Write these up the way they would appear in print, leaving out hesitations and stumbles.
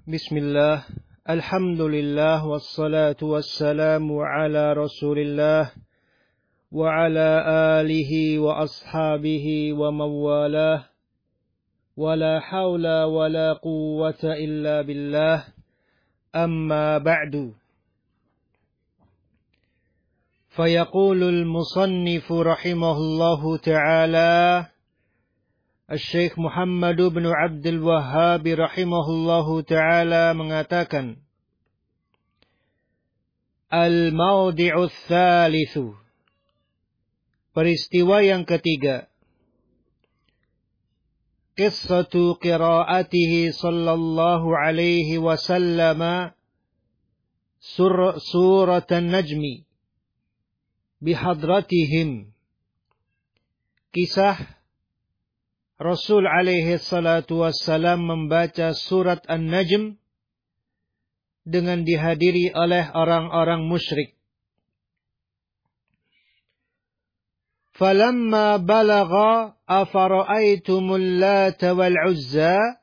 Bismillah, alhamdulillah, wassalatu wassalamu ala rasulillah, wa ala alihi wa ashabihi wa mawalah, wa la hawla wa la quwwata illa billah, amma ba'du. Fayaqulul musannifu rahimahullahu ta'ala, Syekh Muhammad bin Abdul Wahhab rahimahullahu ta'ala mengatakan, Al-mawdi'u tsalitsu, peristiwa yang ketiga, qissatu qiraatihi sallallahu alaihi wasallam surat an-najmi bihadratihim. Kisah Rasul alaihi salatu wassalam membaca surat An-Najm dengan dihadiri oleh orang-orang musyrik. Falamma balagha afara'aitumul Lata wal Uzza,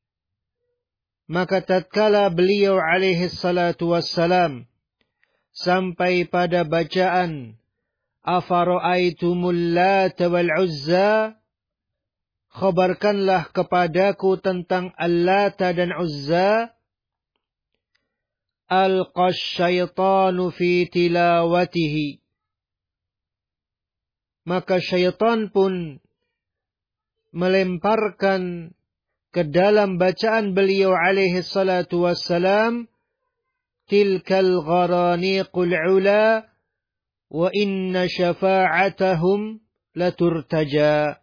maka tatkala beliau alaihi salatu wassalam sampai pada bacaan afara'aitumul Lata wal Uzza, khabarkanlah kepadaku tentang Al-Lata dan Uzza. Alqash syaitanu fi tilawatihi, maka syaitan pun melemparkan ke dalam bacaan beliau alaihi salatu wassalam, tilkal gharaniqul ula wa inna syafa'atahum laturtaja.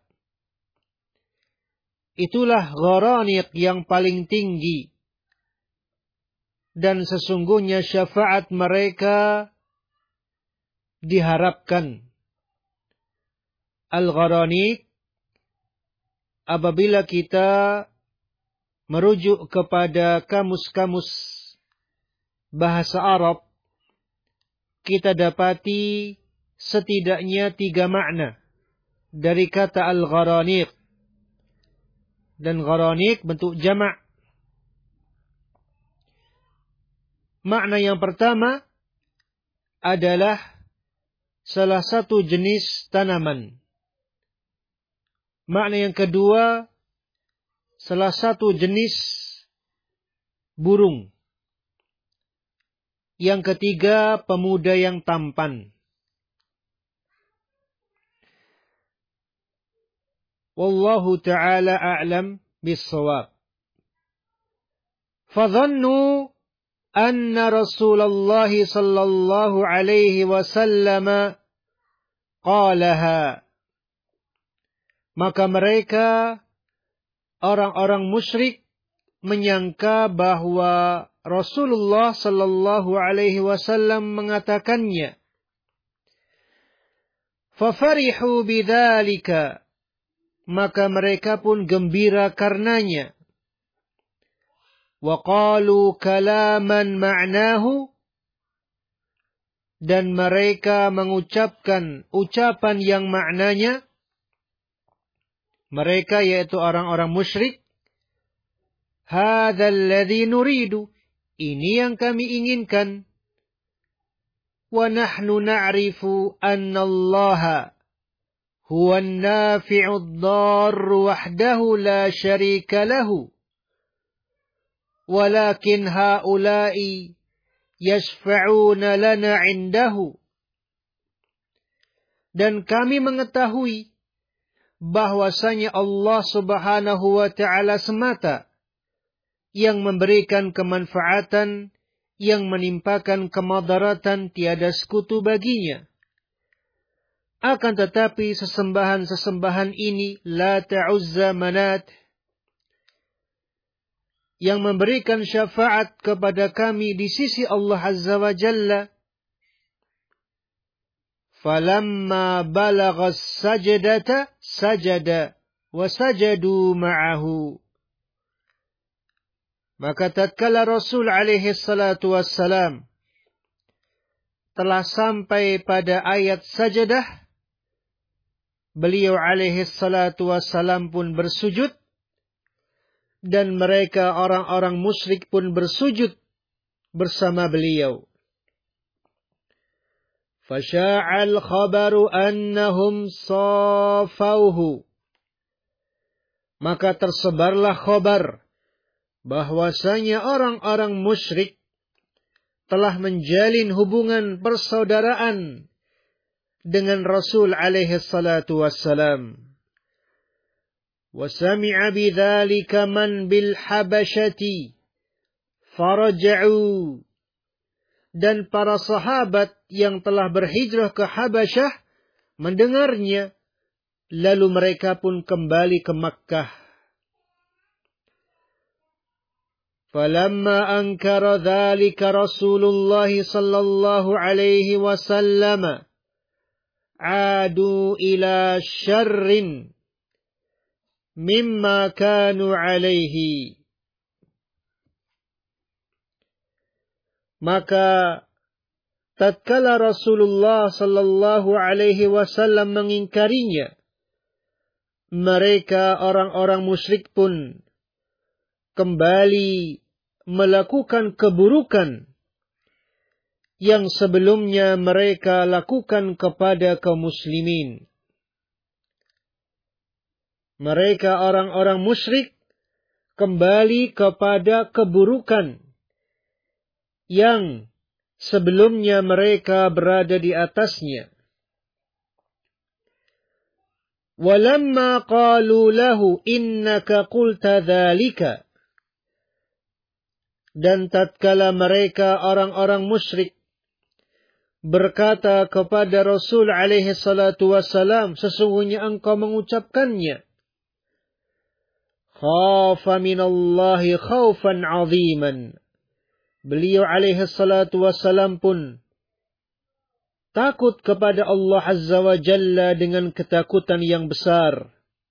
Itulah gharaniq yang paling tinggi, dan sesungguhnya syafaat mereka diharapkan. Al-gharaniq, apabila kita merujuk kepada kamus-kamus bahasa Arab, kita dapati setidaknya 3 makna dari kata al-gharaniq. Dan gharaniq bentuk jamak. Makna yang pertama adalah salah satu jenis tanaman. Makna yang kedua, salah satu jenis burung. Yang ketiga, pemuda yang tampan. Wallahu ta'ala a'lam bis-shawab. Fadhannu anna Rasulullah sallallahu alaihi wasallam qalaha. Maka mereka, orang-orang musyrik, menyangka bahwa Rasulullah sallallahu alaihi wasallam mengatakannya. Fafarihu bidzalika, maka mereka pun gembira karenanya. Wa qalu kalaman ma'nahu, dan mereka mengucapkan ucapan yang maknanya, mereka yaitu orang-orang musyrik, hadzal ladzi nuridu, ini yang kami inginkan. Wa nahnu na'rifu anna Allaha huwa an-nafi'u ad-darru wahdahu la syarika lahu. Walakin haula'i yashfa'una lana 'indahu. Dan kami mengetahui bahwasanya Allah Subhanahu wa ta'ala semata yang memberikan kemanfaatan, yang menimpakan kemadaratan, tiada sekutu baginya. Akan tetapi sesembahan-sesembahan ini, Lata, Uzza, Manat, yang memberikan syafaat kepada kami di sisi Allah Azza wa Jalla. Falamma balagha sajdata sajada wa sajadu ma'ahu. Maka tatkala Rasul alaihi salatu wassalam telah sampai pada ayat sajadah, beliau alaihi salatu wassalam pun bersujud dan mereka orang-orang musyrik pun bersujud bersama beliau. Fasha'al khabaru annahum safauhu. Maka tersebarlah khabar bahwasanya orang-orang musyrik telah menjalin hubungan persaudaraan dengan Rasul alaihi salatu wassalam. Wa sami'a bidzalika man bil habasyati faraja'u. Dan para sahabat yang telah berhijrah ke Habasyah mendengarnya, lalu mereka pun kembali ke Makkah. Falamma ankara dzalika Rasulullah sallallahu alaihi wasallam adu ila syarrin mimma kanu alaihi. Maka tatkala Rasulullah sallallahu alaihi wasallam mengingkarinya, mereka orang-orang musyrik pun kembali melakukan keburukan yang sebelumnya mereka lakukan kepada kaum muslimin. Mereka orang-orang musyrik kembali kepada keburukan yang sebelumnya mereka berada di atasnya. Walamma qalu lahu innaka qulta dzalika. Dan tatkala mereka orang-orang musyrik berkata kepada Rasul alaihi salatu wassalam, sesungguhnya engkau mengucapkannya, khafa minallahi khaufan aziman. Beliau alaihi salatu wassalam pun takut kepada Allah azza wa jalla dengan ketakutan yang besar.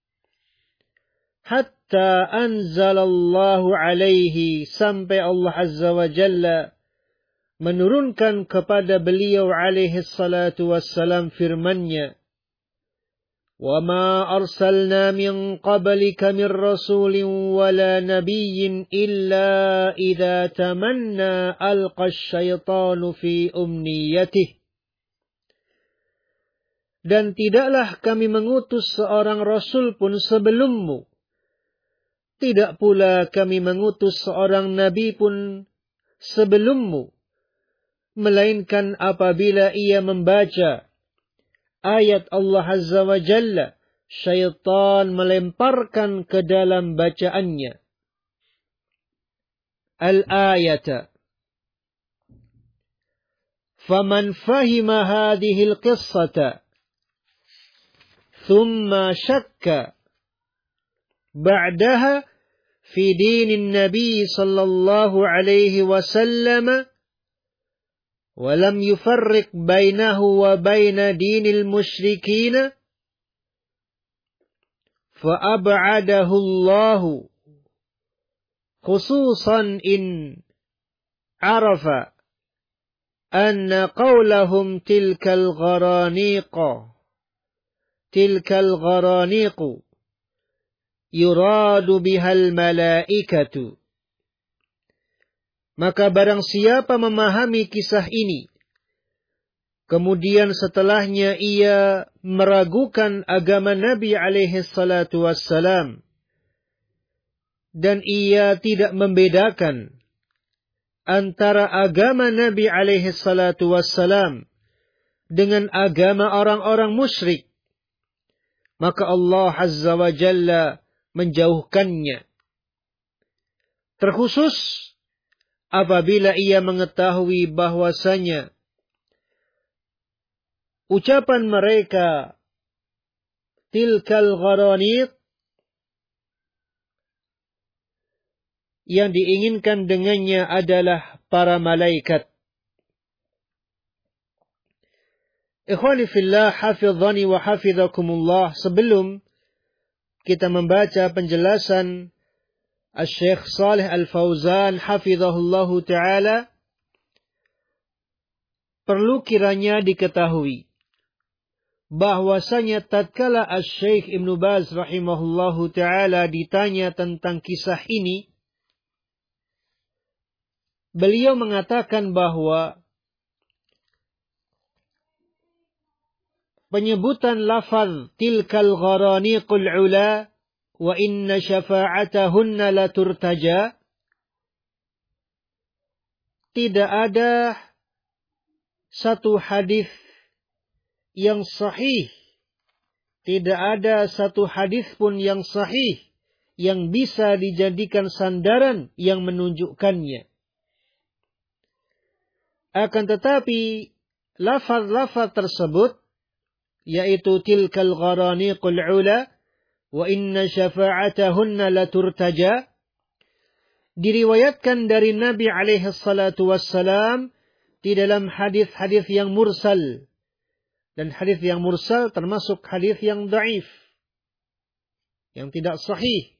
Hatta anzalallahu alaihi, sampai Allah azza wa jalla menurunkan kepada beliau alaihi salatu wassalam firman-Nya, wa ma arsalna min qablika min rasulin wala nabiyyin illa idza tamanna alqa asyaitanu fi umniyatihi. Dan tidaklah kami mengutus seorang rasul pun sebelummu, tidak pula kami mengutus seorang nabi pun sebelummu, melainkan apabila ia membaca ayat Allah Azza wa Jalla, syaitan melemparkan ke dalam bacaannya al-ayata. Faman fahima hadhihi al-qissata thumma shakka ba'daha fi dinin Nabi sallallahu alaihi wasallam ولم يفرق بينه وبين دين المشركين فأبعده الله خصوصا إن عرف أن قولهم تلك الغرانيق يراد بها الملائكة. Maka barang siapa memahami kisah ini, kemudian setelahnya ia meragukan agama Nabi alaihi salatu wassalam, dan ia tidak membedakan antara agama Nabi alaihi salatu wassalam dengan agama orang-orang musyrik, maka Allah azza wa jalla menjauhkannya. Terkhusus apabila ia mengetahui bahwasanya ucapan mereka tilkal gharaniq, yang diinginkan dengannya adalah para malaikat. Ikhwani fillah, hafizani wa hafizakumullah, sebelum kita membaca penjelasan Asy-Syaikh Shalih Al-Fauzan hafizahullahu ta'ala, perlu kiranya diketahui bahwasanya tatkala Asy-Syaikh Ibnu Baz rahimahullahu taala ditanya tentang kisah ini, beliau mengatakan bahwa penyebutan lafaz tilkal gharaniqul ula wa inna syafa'atahunna la turtaja, tidak ada satu hadis yang sahih, tidak ada satu hadis pun yang sahih yang bisa dijadikan sandaran yang menunjukkannya. Akan tetapi lafaz-lafaz tersebut, yaitu tilkal gharaniqul ula wa inna syafa'atahunna la turtaja, diriwayatkan dari Nabi alaihi salatu wassalam di dalam hadis-hadis yang mursal. Dan hadis yang mursal termasuk hadis yang dhaif, yang tidak sahih.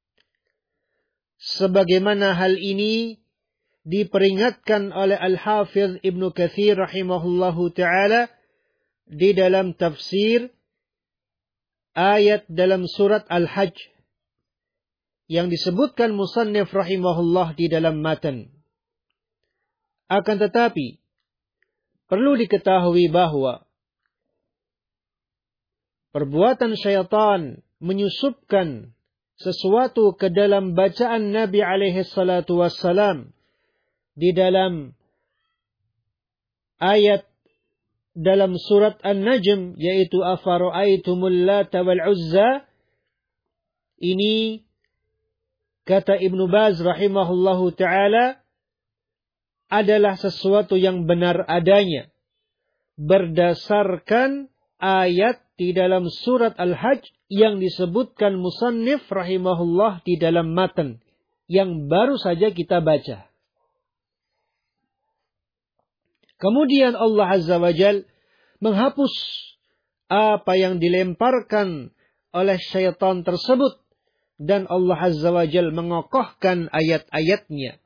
Sebagaimana hal ini diperingatkan oleh Al-Hafidh Ibnu Katsir rahimahullahu ta'ala di dalam tafsir ayat dalam surat Al-Hajj yang disebutkan musannif rahimahullah di dalam matan. Akan tetapi perlu diketahui bahwa perbuatan syaitan menyusupkan sesuatu ke dalam bacaan Nabi alaihi salatu wassalam di dalam ayat dalam surat An-Najm, yaitu afara'aitumul Lata wal Uzza. Ini kata Ibnu Baz rahimahullahu ta'ala adalah sesuatu yang benar adanya berdasarkan ayat di dalam surat Al-Hajj yang disebutkan musannif rahimahullah di dalam matan yang baru saja kita baca. Kemudian Allah Azza wa Jal menghapus apa yang dilemparkan oleh syaitan tersebut, dan Allah Azza wa Jal mengokohkan ayat-ayatnya.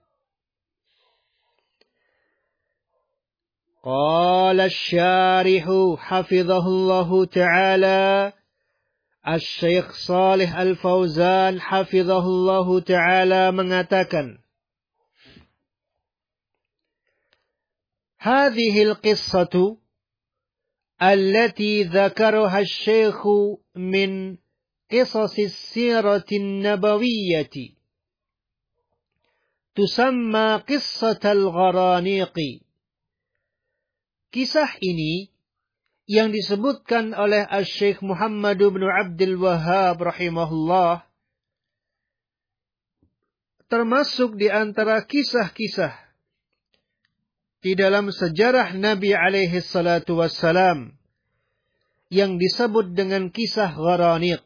Qala asy-syarihu hafizahullahu ta'ala, Asy-Syaikh Shalih Al-Fauzan hafizahullahu ta'ala mengatakan, Hadhil qissatu allati dzakaraha asy-Syaikh min qisasis siratin nabawiyyati tusamma qissatal gharaniqi. Kisah ini yang disebutkan oleh Asy-Syaikh Muhammad bin Abdul Wahhab rahimahullah termasuk di antara kisah-kisah di dalam sejarah Nabi alaihi salatu wassalam yang disebut dengan kisah Gharaniq.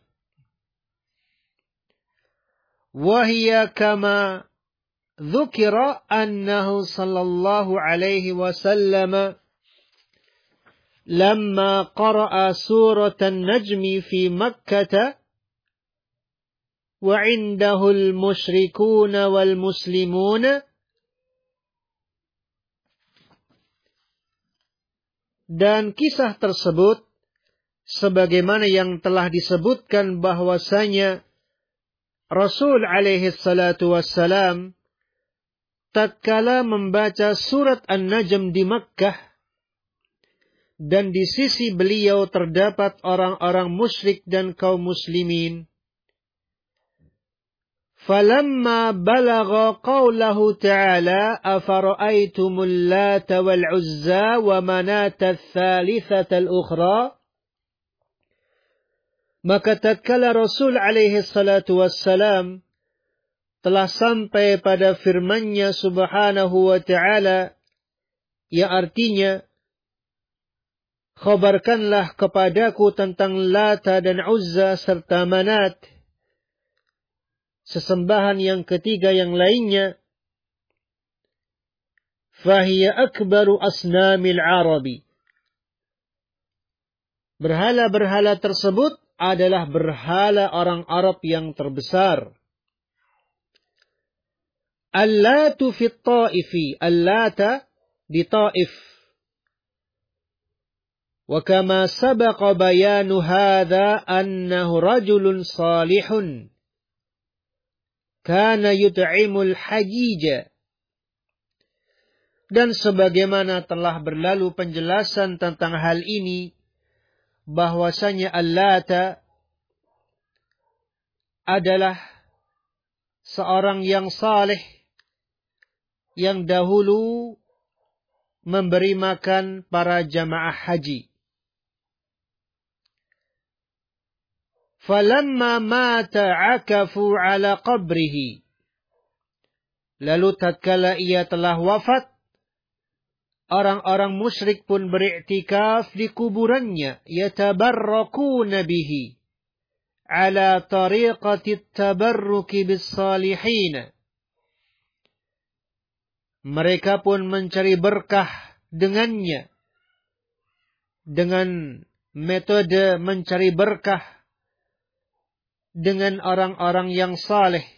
Wahia kama dzukira annahu sallallahu alaihi wasallam lamma qara'a suratan najmi fi Makkah wa 'indahu al-musyrikuuna wal muslimuuna. Dan kisah tersebut sebagaimana yang telah disebutkan bahwasanya Rasul alaihi salatu wassalam tatkala membaca surat An-Najm di Makkah, dan di sisi beliau terdapat orang-orang musyrik dan kaum muslimin. Falamma balagha qawlahu ta'ala afara'aytumul Lata wal Uzza wa manata ats-tsalitsata al-ukhra, maka tatkala Rasul alaihi salatu wassalam telah sampai pada firman-Nya subhanahu wa ta'ala, yang artinya, khabarkanlah kepadaku tentang Lata dan Uzza serta Manat, sesembahan yang ketiga yang lainnya. Fahiya akbaru asnamil Arabi. Berhala-berhala tersebut adalah berhala orang Arab yang terbesar. Al-Latu fi Ta'ifi. Al-Lata di Ta'if. Wa kama sabaqa bayanu hadha annahu rajulun salihun kana yut'imul hajija. Dan sebagaimana telah berlalu penjelasan tentang hal ini, bahwasanya Allata adalah seorang yang saleh yang dahulu memberi makan para jamaah haji. Falamma mata akafu ala qabrihi. Lalu tatkala ia telah wafat, orang-orang musyrik pun beriktikaf di kuburannya, yatabarrakuna bihi ala tariqati tabarruki bis salihin. Mereka pun mencari berkah dengannya, dengan metode mencari berkah dengan orang-orang yang saleh.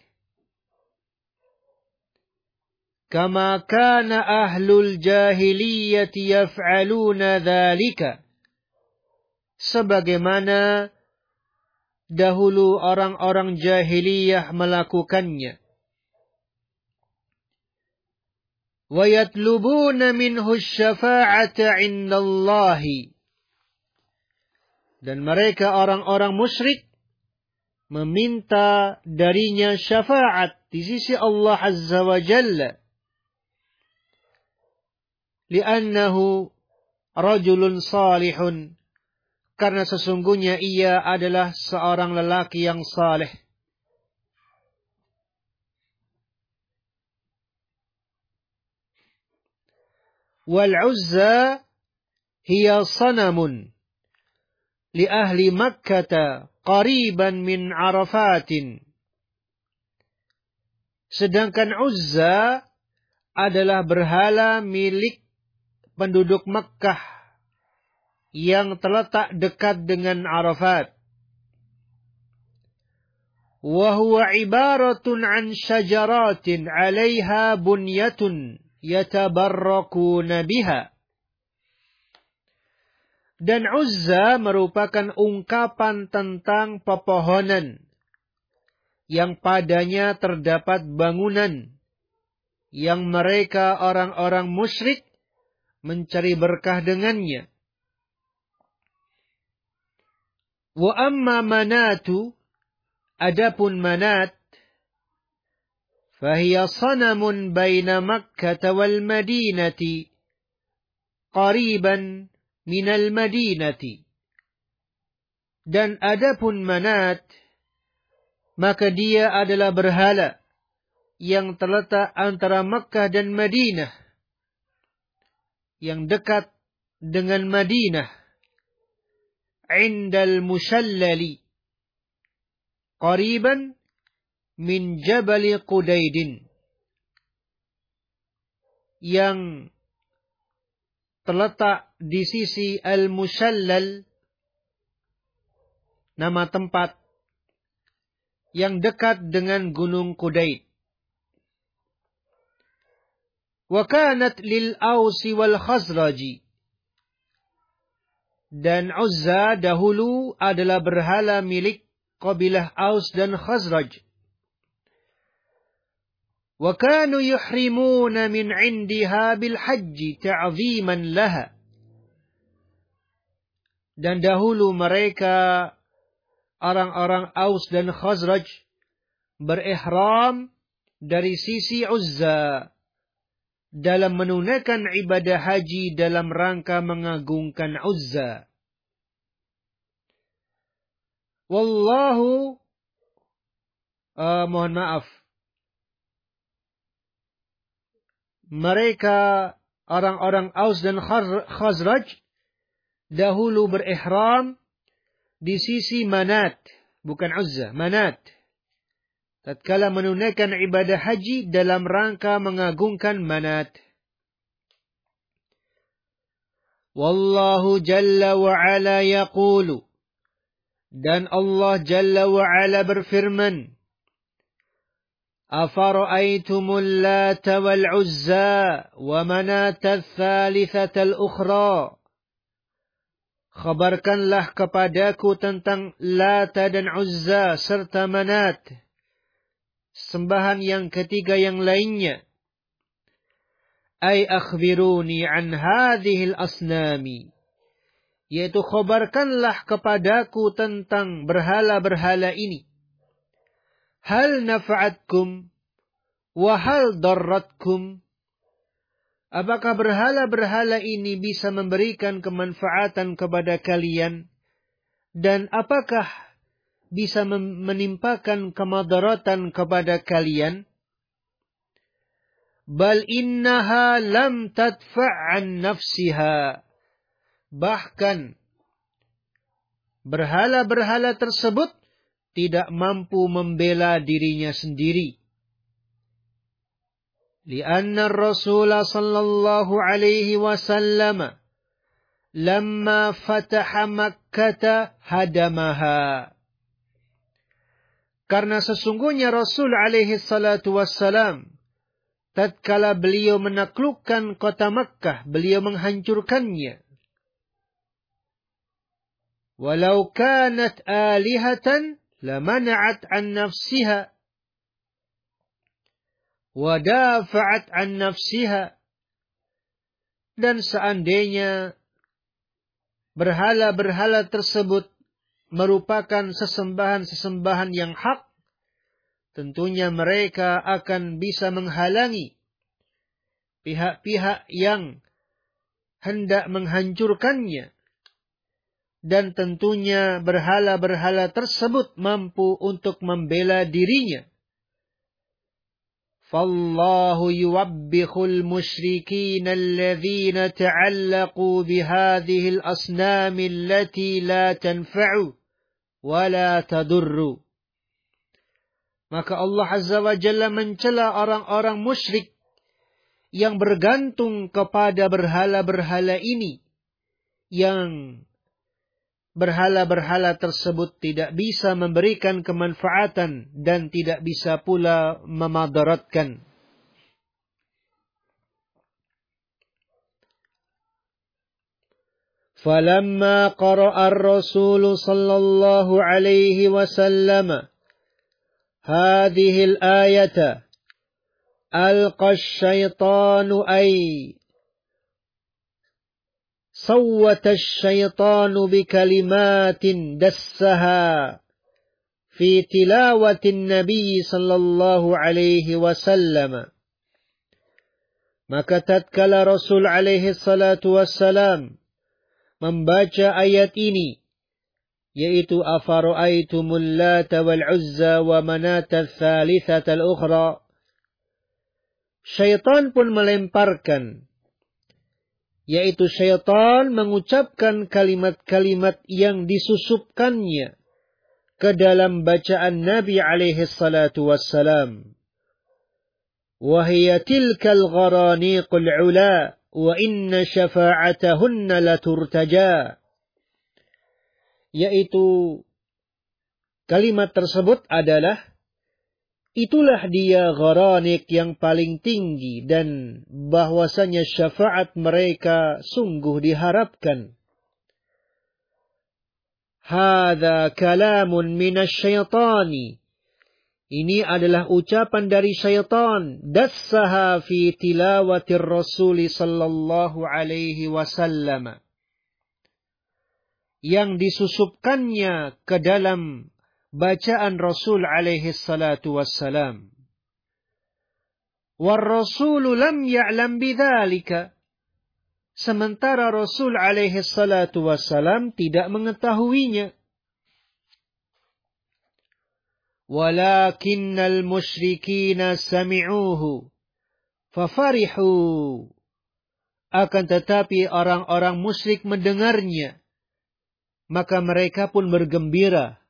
Kama kana ahlul jahiliyati yaf'aluna dzalika. Sebagaimana dahulu orang-orang jahiliyah melakukannya. Wa yatlubuna minhu asy-syafa'ata 'indallahi. Dan mereka orang-orang musyrik meminta darinya syafaat di sisi Allah Azza wa Jalla. Li'annahu rajulun salihun. Karena sesungguhnya ia adalah seorang lelaki yang saleh. Wal-Uzza hiya sanamun li ahli Makkah qariban min Arafatin. Sedangkan Uzza adalah berhala milik penduduk Makkah yang terletak dekat dengan Arafat. Wa huwa ibaratun an syajaratin 'alaiha bunyatun yatabarrakuna biha. Dan Uzza merupakan ungkapan tentang pepohonan yang padanya terdapat bangunan yang mereka orang-orang musyrik mencari berkah dengannya. Wa amma Manatu, adapun Manat, fahiya sanamun baina Makkah wal Madinati qariban minal Madinati. Dan adapun Manat, maka dia adalah berhala yang terletak antara Makkah dan Madinah, yang dekat dengan Madinah. Indal Mushallali qariban min Jabal Qudaydin, yang terletak di sisi Al-Mushallal, nama tempat yang dekat dengan Gunung Qudayd. Wa kanat lil Ausi wal Khazraji. Dan Uzza dahulu adalah berhala milik kabilah Aus dan Khazraj. Wa kanu yuhrimuna min 'indiha bil hajji ta'ziman laha. Dan dahulu mereka orang-orang Aus dan Khazraj berihram dari sisi Uzza dalam menunaikan ibadah haji dalam rangka mengagungkan Uzza. Wallahu, mohon maaf, mereka orang-orang Aus dan Khazraj dahulu berihram di sisi Manat, bukan Uzza, Manat, tatkala menunaikan ibadah haji dalam rangka mengagungkan Manat. Wallahu jalla wa ala yaqulu, dan Allah jalla wa ala berfirman, Afara'aytumul Lata wal Uzza wa Manata ats-tsalitsata al-ukhra. khabarkanlah kepadaku tentang Lata dan Uzza serta Manat, sembahan yang ketiga yang lainnya. Ay akhbiruni an hadhil asnami, yaitu khabarkanlah kepadaku tentang berhala-berhala ini. Hal nafa'atkum wa hal darratkum, apakah berhala-berhala ini bisa memberikan kemanfaatan kepada kalian, dan apakah bisa menimpakan kemadaratan kepada kalian? Bal innaha lam tadfa'an nafsiha, bahkan berhala-berhala tersebut tidak mampu membela dirinya sendiri. Lianna Rasul sallallahu alaihi wasallam lamma fataha Makkah hadamaha. Karena sesungguhnya Rasul alaihi salatu wassalam, tatkala beliau menaklukkan kota Makkah, beliau menghancurkannya. Walau kanat alihatan lamana'at an nafsiha wa dafa'at an nafsiha. Dan seandainya berhala-berhala tersebut merupakan sesembahan-sesembahan yang hak, tentunya mereka akan bisa menghalangi pihak-pihak yang hendak menghancurkannya. Dan tentunya berhala-berhala tersebut mampu untuk membela dirinya. Fallahu yuwabbikhul musyrikin alladhina ta'allaqu bihadhil asnami allati la tanfa'u wa la tadurru. Maka Allah Azza wa Jalla mencela orang-orang musyrik yang bergantung kepada berhala-berhala ini, yang berhala-berhala tersebut tidak bisa memberikan kemanfaatan dan tidak bisa pula memadaratkan. Falamma qara'a ar-rasul sallallahu alaihi wasallam hadhihi al-ayata alqa asy-syaitanu صوت الشيطان بكلمات دسها في تلاوة النبي صلى الله عليه وسلم. Maka tatkala Rasul alaihi salatu wassalam membaca ayat ini, yaitu afara'aitumul Lata wal Uzza wa Manata ats-tsalitsata al-ukhra, syaitan pun melemparkan, yaitu syaitan mengucapkan kalimat-kalimat yang disusupkannya ke dalam bacaan Nabi alaihi salatu wassalam. وَهِيَ تِلْكَ الْغَرَانِيقُ الْعُلَى وَإِنَّ شَفَاعَتَهُنَّ لَتُرْتَجَى. Yaitu kalimat tersebut adalah, itulah dia gharanik yang paling tinggi, dan bahwasanya syafaat mereka sungguh diharapkan. Hadza kalamun minasyaitani, ini adalah ucapan dari syaitan, dassaha fi tilawatir Rasul sallallahu alaihi wasallam, yang disusupkannya ke dalam bacaan Rasul alaihi salatu wassalam. War Rasulu lam ya'lam bidzalika, sementara Rasul alaihi salatu wassalam tidak mengetahuinya. Walakinnal musyrikina sami'uhu fafarihu, akan tetapi orang-orang musyrik mendengarnya, maka mereka pun bergembira.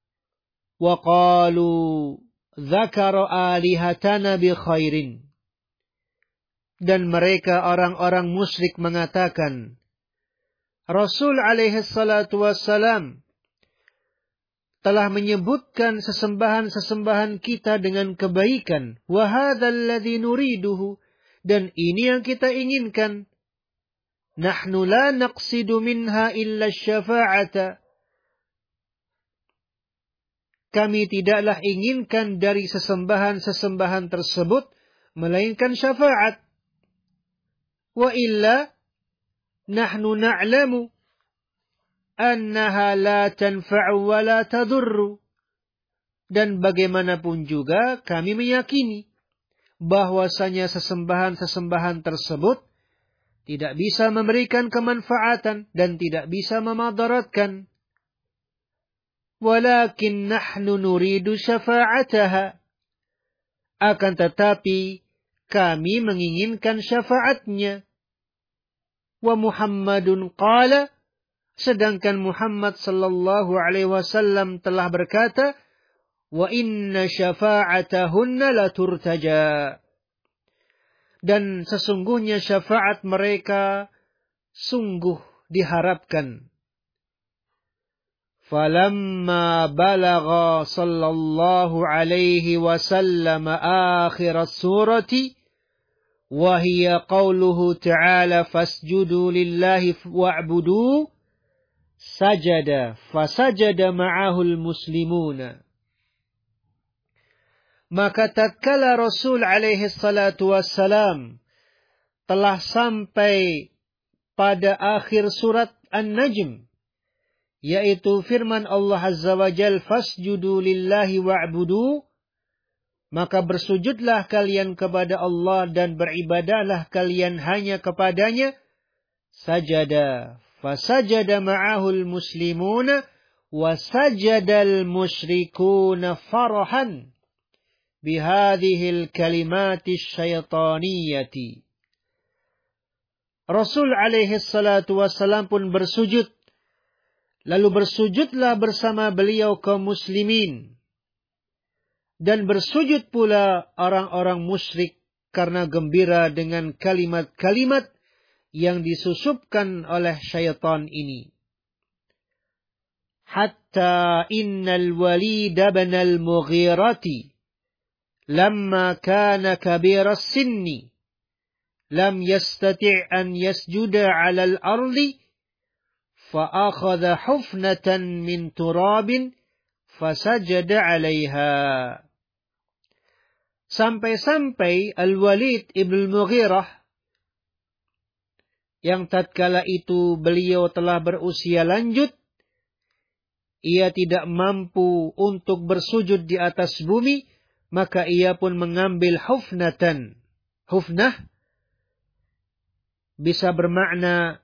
وَقَالُوا ذَكَرَ آلِهَتَنَا بِخَيْرٍ, dan mereka orang-orang musyrik mengatakan, Rasul alaihi salatu wassalam telah menyebutkan sesembahan-sesembahan kita dengan kebaikan. وَهَذَا الَّذِي نُرِيدُهُ, dan ini yang kita inginkan. nahnu la naqsidu minha illa syafa'ata. Kami tidaklah inginkan dari sesembahan-sesembahan tersebut melainkan syafaat. Wa illa nahnu na'lamu annaha la tanfa'u wa la tadurru. Dan bagaimanapun juga kami meyakini bahwasanya sesembahan-sesembahan tersebut tidak bisa memberikan kemanfaatan dan tidak bisa memadaratkan. Walakin nahnu nuridu syafa'ataha. Akan tetapi kami menginginkan syafaatnya. Wa Muhammadun qala, sedangkan Muhammad sallallahu alaihi wasallam telah berkata, wa inna syafa'atahunna la turtaja. Dan sesungguhnya syafaat mereka sungguh diharapkan. Falamma balagha sallallahu alaihi wasallam akhir as-surati wa hiya qawluhu ta'ala fasjudu lillahi wa'budu sajada fasajada ma'ahul muslimuna. Maka tatkala Rasul alaihi salatu wassalam telah sampai pada akhir surat An-Najm, yaitu firman Allah Azza wa Jal, fasjudu lillahi wa'budu, maka bersujudlah kalian kepada Allah dan beribadahlah kalian hanya kepadanya. Sajada, fasajada ma'ahul muslimuna, wa sajadal musyrikuna farahan bihadihil kalimati syaitaniyati. Rasul alaihi salatu wassalam pun bersujud. Lalu bersujudlah bersama beliau kaum muslimin. Dan bersujud pula orang-orang musyrik karena gembira dengan kalimat-kalimat yang disusupkan oleh syaitan ini. Hatta innal Walid bin al-Mughirati lamma kana kabira as-sinni lam yastati' an yasjuda 'ala al-ardi فَأَخَذَ حُفْنَةً مِنْ تُرَابٍ فَسَجَدَ عَلَيْهَا. Sampai-sampai Al-Walid ibn Mughirah, yang tatkala itu beliau telah berusia lanjut, ia tidak mampu untuk bersujud di atas bumi, maka ia pun mengambil hufnatan. Hufnah bisa bermakna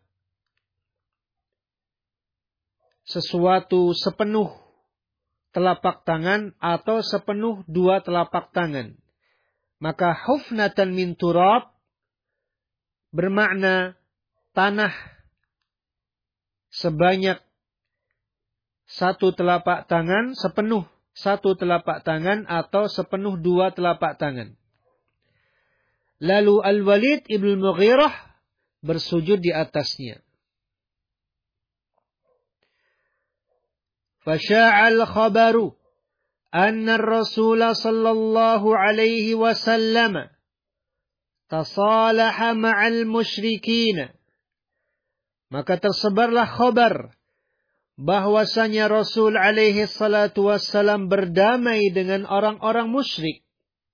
sesuatu sepenuh telapak tangan atau sepenuh dua telapak tangan. Maka hufnatan min turab bermakna tanah sebanyak satu telapak tangan, sepenuh satu telapak tangan atau sepenuh dua telapak tangan. Lalu Al-Walid ibn Mughirah bersujud di atasnya. فشاع الخبر أن الرسول صلى الله عليه وسلم تصالح مع المشركين. Maka tersebarlah khabar bahwasanya Rasul alaihi salatu wassalam berdamai dengan orang-orang musyrik.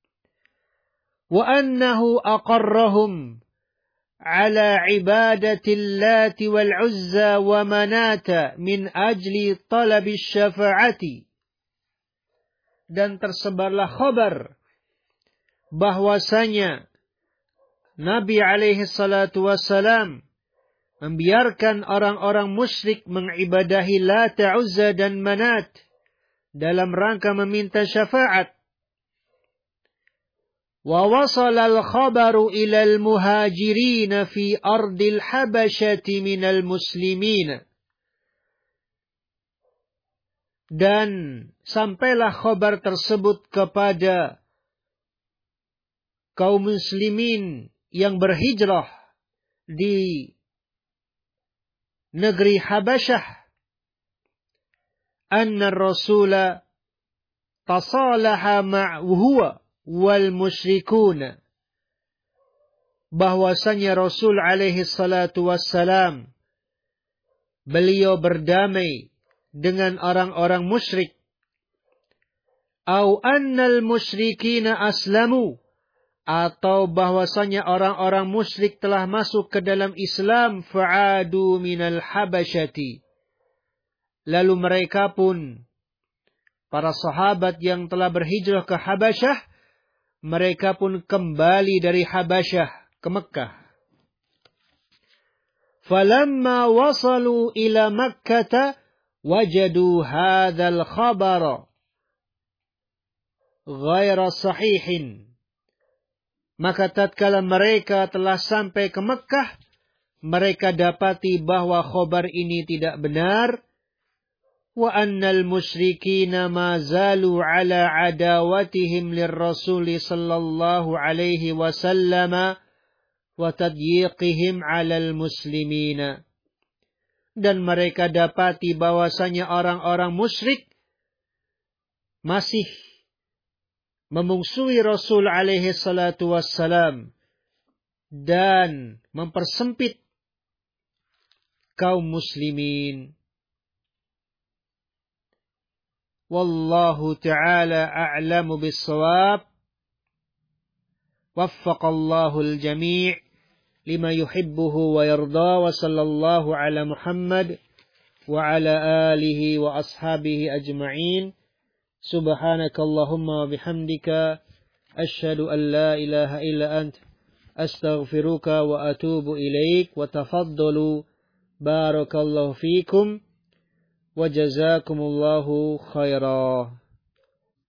Wa annahu aqarrahum على عبادة اللات والعزى ومناة من أجل طلب الشفاعة. Dan tersebarlah khabar bahwasanya Nabi alaihi salatu wassalam membiarkan orang-orang musyrik mengibadahi Lat, Uzza dan Manat dalam rangka meminta syafaat. ووصل الخبر إلى المهاجرين في أرض الحبشة من المسلمين. Dan sampailah khabar tersebut kepada kaum muslimin yang berhijrah di negeri Habasyah. Anna Rasula tasalaha ma'huwa wal musyrikun. bahwasanya Rasul alaihi salatu wassalam beliau berdamai dengan orang-orang musyrik, au annal musyrikina aslamu, atau bahwasanya orang-orang musyrik telah masuk ke dalam Islam, fa'adu minal habasyati, lalu mereka pun, para sahabat yang telah berhijrah ke Habasyah, mereka pun kembali dari Habasyah ke Mekah. Falamma wasalu ila Makkah wajadu hadzal khabara ghaira sahihin. Maka tatkala mereka telah sampai ke Mekah, mereka dapati bahwa khabar ini tidak benar. Wa annal musyrikina ma zalu ala adawatihim lirrasuli sallallahu alaihi wasallam wa tadyiqihim alal muslimina. Dan mereka dapati bahwasanya orang-orang musyrik masih memungsuhi Rasul alaihi salatu wassalam dan mempersempit kaum muslimin. Wallahu ta'ala a'lamu bis-shawab. Waffaqallahu al-jami' lima yuhibbuhu wa yarda, wa sallallahu ala Muhammad wa ala alihi wa ashabihi ajma'in. Subhanakallahumma wa bihamdika asyhadu an la ilaha illa ant astaghfiruka wa atubu ilaik. Wa tafaddalu, barakallahu fikum wa jazakumullahu khairan.